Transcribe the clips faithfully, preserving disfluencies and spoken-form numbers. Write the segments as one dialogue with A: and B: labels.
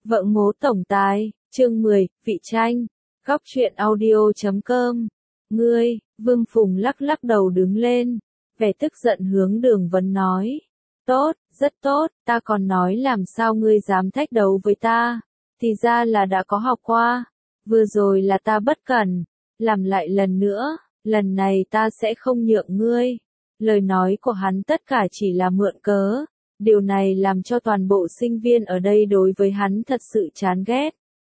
A: Vợ ngố tổng tài, chương mười, vị tranh, góc truyện audio chấm com. Ngươi, Vương Phùng lắc lắc đầu đứng lên, vẻ tức giận hướng Đường Vấn nói. Tốt, rất tốt, ta còn nói làm sao ngươi dám thách đấu với ta, thì ra là đã có học qua, vừa rồi là ta bất cẩn, làm lại lần nữa, lần này ta sẽ không nhượng ngươi. Lời nói của hắn tất cả chỉ là mượn cớ. Điều này làm cho toàn bộ sinh viên ở đây đối với hắn thật sự chán ghét.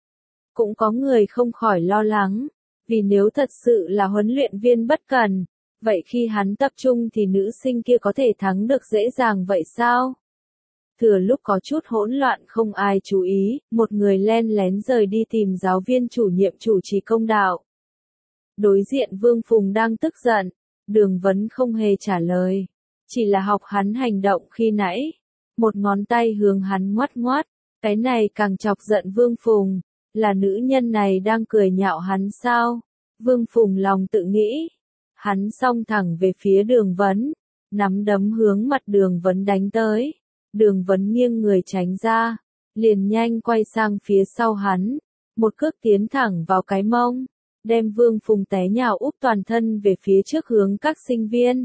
A: Cũng có người không khỏi lo lắng, vì nếu thật sự là huấn luyện viên bất cần, vậy khi hắn tập trung thì nữ sinh kia có thể thắng được dễ dàng vậy sao? Thừa lúc có chút hỗn loạn không ai chú ý, một người len lén rời đi tìm giáo viên chủ nhiệm chủ trì công đạo. Đối diện Vương Phùng đang tức giận, Đường Vấn không hề trả lời. Chỉ là học hắn hành động khi nãy, một ngón tay hướng hắn ngoắt ngoắt, cái này càng chọc giận Vương Phùng, là nữ nhân này đang cười nhạo hắn sao? Vương Phùng lòng tự nghĩ, hắn xông thẳng về phía Đường Vấn, nắm đấm hướng mặt Đường Vấn đánh tới, Đường Vấn nghiêng người tránh ra, liền nhanh quay sang phía sau hắn, một cước tiến thẳng vào cái mông, đem Vương Phùng té nhào úp toàn thân về phía trước hướng các sinh viên.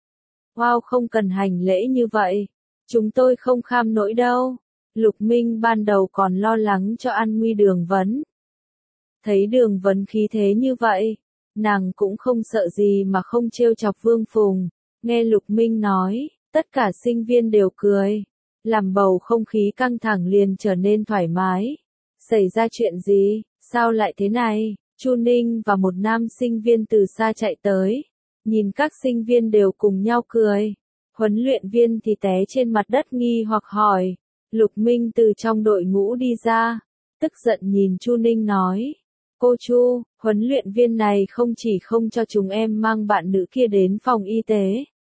A: Wow, không cần hành lễ như vậy. Chúng tôi không kham nổi đâu. Lục Minh ban đầu còn lo lắng cho an nguy Đường Vấn. Thấy Đường Vấn khí thế như vậy, nàng cũng không sợ gì mà không trêu chọc Vương Phùng. Nghe Lục Minh nói, tất cả sinh viên đều cười. Làm bầu không khí căng thẳng liền trở nên thoải mái. Xảy ra chuyện gì, sao lại thế này? Chu Ninh và một nam sinh viên từ xa chạy tới. Nhìn các sinh viên đều cùng nhau cười. Huấn luyện viên thì té trên mặt đất nghi hoặc hỏi. Lục Minh từ trong đội ngũ đi ra. Tức giận nhìn Chu Ninh nói. Cô Chu, huấn luyện viên này không chỉ không cho chúng em mang bạn nữ kia đến phòng y tế.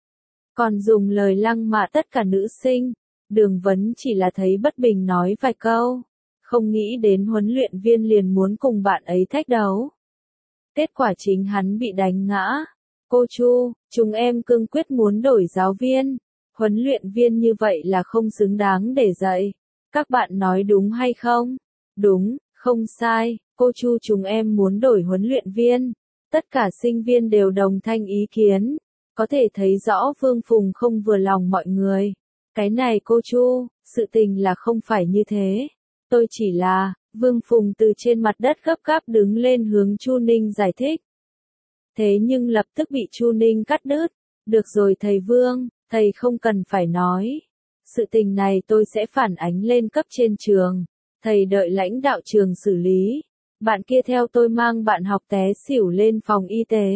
A: Còn dùng lời lăng mạ tất cả nữ sinh. Đường Vấn chỉ là thấy bất bình nói vài câu. Không nghĩ đến huấn luyện viên liền muốn cùng bạn ấy thách đấu. Kết quả chính hắn bị đánh ngã. Cô Chu, chúng em cương quyết muốn đổi giáo viên. Huấn luyện viên như vậy là không xứng đáng để dạy. Các bạn nói đúng hay không? Đúng, không sai. Cô Chu, chúng em muốn đổi huấn luyện viên. Tất cả sinh viên đều đồng thanh ý kiến. Có thể thấy rõ Vương Phùng không vừa lòng mọi người. Cái này cô Chu, sự tình là không phải như thế. Tôi chỉ là, Vương Phùng từ trên mặt đất gấp gáp đứng lên hướng Chu Ninh giải thích. Thế nhưng lập tức bị Chu Ninh cắt đứt. Được rồi thầy Vương, thầy không cần phải nói. Sự tình này tôi sẽ phản ánh lên cấp trên trường. Thầy đợi lãnh đạo trường xử lý. Bạn kia theo tôi mang bạn học té xỉu lên phòng y tế.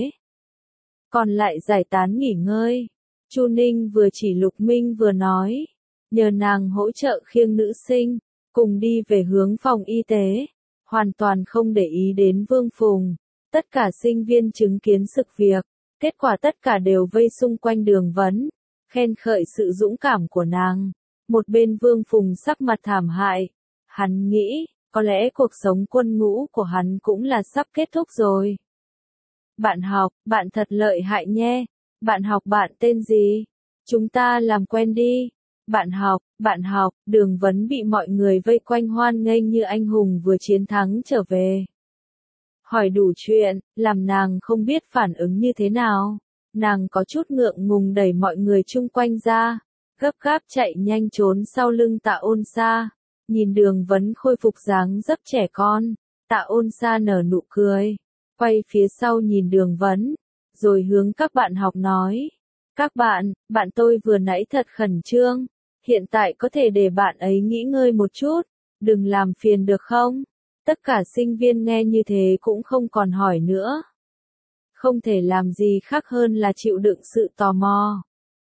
A: Còn lại giải tán nghỉ ngơi. Chu Ninh vừa chỉ Lục Minh vừa nói. Nhờ nàng hỗ trợ khiêng nữ sinh. Cùng đi về hướng phòng y tế. Hoàn toàn không để ý đến Vương Phùng. Tất cả sinh viên chứng kiến sự việc, kết quả tất cả đều vây xung quanh Đường Vấn, khen khởi sự dũng cảm của nàng. Một bên Vương Phùng sắc mặt thảm hại, hắn nghĩ, có lẽ cuộc sống quân ngũ của hắn cũng là sắp kết thúc rồi. Bạn học, bạn thật lợi hại nhé. Bạn học bạn tên gì? Chúng ta làm quen đi. Bạn học, bạn học, Đường Vấn bị mọi người vây quanh hoan nghênh như anh hùng vừa chiến thắng trở về. Hỏi đủ chuyện, làm nàng không biết phản ứng như thế nào. Nàng có chút ngượng ngùng đẩy mọi người chung quanh ra, gấp gáp chạy nhanh trốn sau lưng Tạ Ôn Sa. Nhìn Đường Vấn khôi phục dáng dấp trẻ con, Tạ Ôn Sa nở nụ cười, quay phía sau nhìn Đường Vấn, rồi hướng các bạn học nói. Các bạn, bạn tôi vừa nãy thật khẩn trương, hiện tại có thể để bạn ấy nghỉ ngơi một chút, đừng làm phiền được không? Tất cả sinh viên nghe như thế cũng không còn hỏi nữa. Không thể làm gì khác hơn là chịu đựng sự tò mò.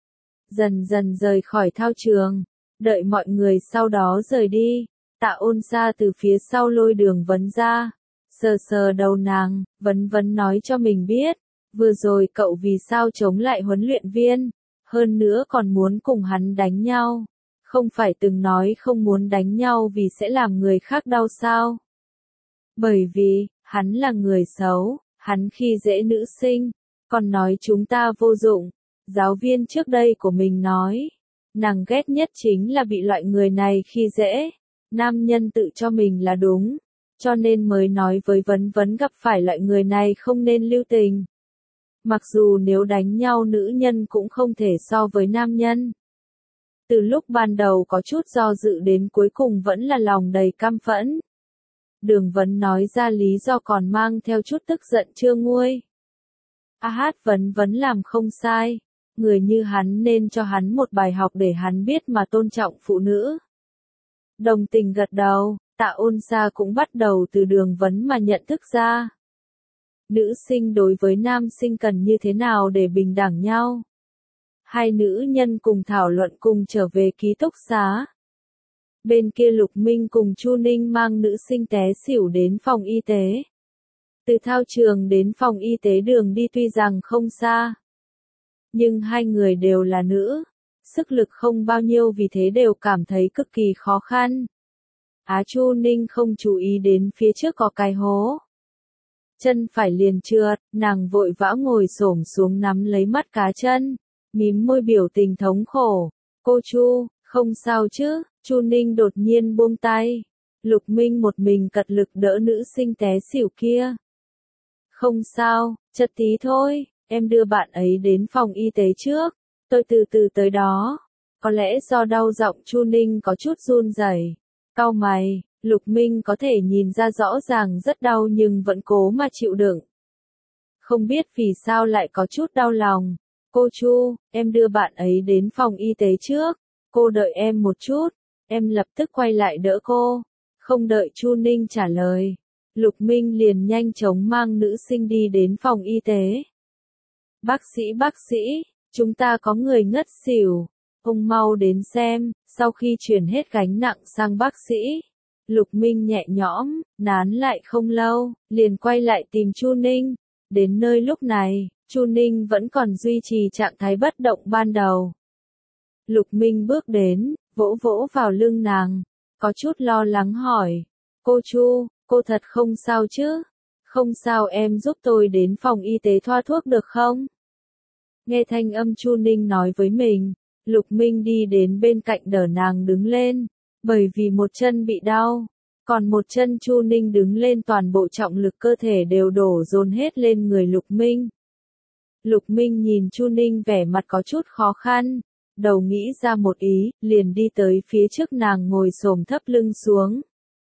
A: Dần dần rời khỏi thao trường, đợi mọi người sau đó rời đi, Tạ Ôn Sa từ phía sau lôi Đường Vấn ra, sờ sờ đầu nàng, Vấn Vấn nói cho mình biết, vừa rồi cậu vì sao chống lại huấn luyện viên, hơn nữa còn muốn cùng hắn đánh nhau, không phải từng nói không muốn đánh nhau vì sẽ làm người khác đau sao? Bởi vì, hắn là người xấu, hắn khi dễ nữ sinh, còn nói chúng ta vô dụng. Giáo viên trước đây của mình nói, nàng ghét nhất chính là bị loại người này khi dễ. Nam nhân tự cho mình là đúng, cho nên mới nói với Vấn Vấn gặp phải loại người này không nên lưu tình. Mặc dù nếu đánh nhau nữ nhân cũng không thể so với nam nhân. Từ lúc ban đầu có chút do dự đến cuối cùng vẫn là lòng đầy căm phẫn. Đường Vấn nói ra lý do còn mang theo chút tức giận chưa nguôi. A hát Vấn Vấn làm không sai, người như hắn nên cho hắn một bài học để hắn biết mà tôn trọng phụ nữ. Đồng tình gật đầu, Tạ Ôn Sa cũng bắt đầu từ Đường Vấn mà nhận thức ra. Nữ sinh đối với nam sinh cần như thế nào để bình đẳng nhau. Hai nữ nhân cùng thảo luận cùng trở về ký túc xá. Bên kia Lục Minh cùng Chu Ninh mang nữ sinh té xỉu đến phòng y tế. Từ thao trường đến phòng y tế đường đi tuy rằng không xa. Nhưng hai người đều là nữ. Sức lực không bao nhiêu vì thế đều cảm thấy cực kỳ khó khăn. Á Chu Ninh không chú ý đến phía trước có cái hố. Chân phải liền trượt, nàng vội vã ngồi xổm xuống nắm lấy mắt cá chân, mím môi biểu tình thống khổ. Cô Chu, không sao chứ? Chu Ninh đột nhiên buông tay. Lục Minh một mình cật lực đỡ nữ sinh té xỉu kia. Không sao, chật tí thôi, em đưa bạn ấy đến phòng y tế trước, tôi từ từ tới đó. Có lẽ do đau giọng Chu Ninh có chút run rẩy. Cau mày, Lục Minh có thể nhìn ra rõ ràng rất đau nhưng vẫn cố mà chịu đựng. Không biết vì sao lại có chút đau lòng. Cô Chu, em đưa bạn ấy đến phòng y tế trước. Cô đợi em một chút, em lập tức quay lại đỡ cô. Không đợi Chu Ninh trả lời, Lục Minh liền nhanh chóng mang nữ sinh đi đến phòng y tế. Bác sĩ bác sĩ, chúng ta có người ngất xỉu. Ông mau đến xem. Sau khi chuyển hết gánh nặng sang bác sĩ, Lục Minh nhẹ nhõm, nán lại không lâu, liền quay lại tìm Chu Ninh. Đến nơi lúc này, Chu Ninh vẫn còn duy trì trạng thái bất động ban đầu. Lục Minh bước đến, vỗ vỗ vào lưng nàng, có chút lo lắng hỏi. Cô Chu, cô thật không sao chứ? Không sao, em giúp tôi đến phòng y tế thoa thuốc được không? Nghe thanh âm Chu Ninh nói với mình, Lục Minh đi đến bên cạnh đỡ nàng đứng lên, bởi vì một chân bị đau, còn một chân Chu Ninh đứng lên toàn bộ trọng lực cơ thể đều đổ dồn hết lên người Lục Minh. Lục Minh nhìn Chu Ninh vẻ mặt có chút khó khăn, đầu nghĩ ra một ý, liền đi tới phía trước nàng ngồi xổm thấp lưng xuống.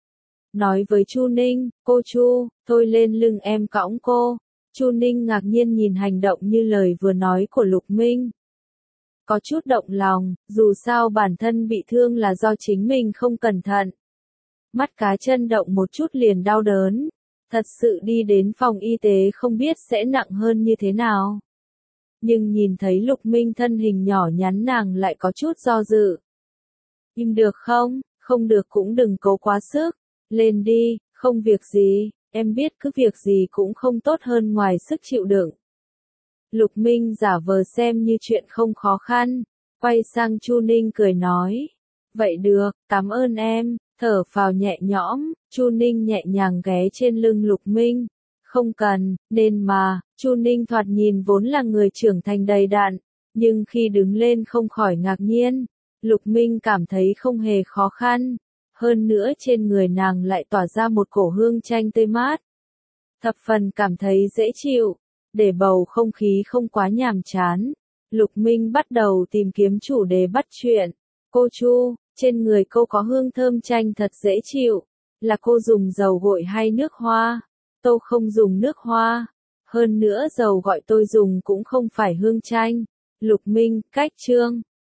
A: Nói với Chu Ninh, cô Chu, tôi lên lưng em cõng cô. Chu Ninh ngạc nhiên nhìn hành động như lời vừa nói của Lục Minh. Có chút động lòng, dù sao bản thân bị thương là do chính mình không cẩn thận. Mắt cá chân động một chút liền đau đớn. Thật sự đi đến phòng y tế không biết sẽ nặng hơn như thế nào. Nhưng nhìn thấy Lục Minh thân hình nhỏ nhắn nàng lại có chút do dự. Im được không? Không được cũng đừng cố quá sức. Lên đi, không việc gì, em biết cứ việc gì cũng không tốt hơn ngoài sức chịu đựng. Lục Minh giả vờ xem như chuyện không khó khăn, quay sang Chu Ninh cười nói. Vậy được, cảm ơn em, thở phào nhẹ nhõm, Chu Ninh nhẹ nhàng ghé trên lưng Lục Minh. Không cần, nên mà, Chu Ninh thoạt nhìn vốn là người trưởng thành đầy đặn, nhưng khi đứng lên không khỏi ngạc nhiên. Lục Minh cảm thấy không hề khó khăn, hơn nữa trên người nàng lại tỏa ra một cổ hương chanh tươi mát. Thập phần cảm thấy dễ chịu, để bầu không khí không quá nhàm chán. Lục Minh bắt đầu tìm kiếm chủ đề bắt chuyện. Cô Chu, trên người cô có hương thơm chanh thật dễ chịu, là cô dùng dầu gội hay nước hoa? Tôi không dùng nước hoa, hơn nữa dầu gọi tôi dùng cũng không phải hương chanh. Lục Minh, cách chương.